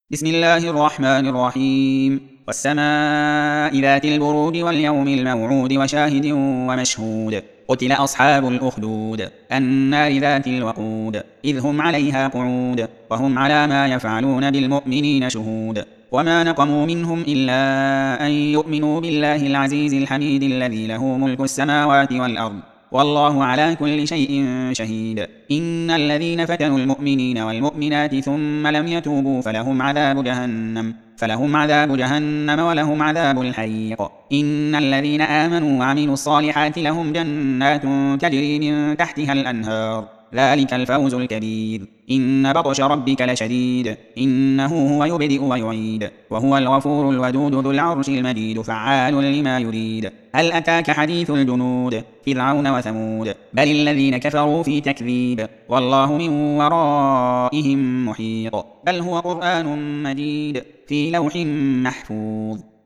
بسم الله الرحمن الرحيم. والسماء ذات البروج واليوم الموعود وشاهد ومشهود. قتل أصحاب الأخدود النار ذات الوقود إذ هم عليها قعود وهم على ما يفعلون بالمؤمنين شهود. وما نقموا منهم إلا أن يؤمنوا بالله العزيز الحميد الذي له ملك السماوات والأرض والله على كل شيء شهيد. إن الذين فتنوا المؤمنين والمؤمنات ثم لم يتوبوا فلهم عذاب جهنم ولهم عذاب الحريق. إن الذين آمنوا وعملوا الصالحات لهم جنات تجري من تحتها الأنهار ذلك الفوز الكبير. إن بطش ربك لشديد إنه هو يبدئ ويعيد وهو الغفور الودود ذو العرش المجيد فعال لما يريد. هل أتاك حديث الجنود فرعون وثمود بل الذين كفروا في تكذيب والله من ورائهم محيط بل هو قرآن مجيد في لوح محفوظ.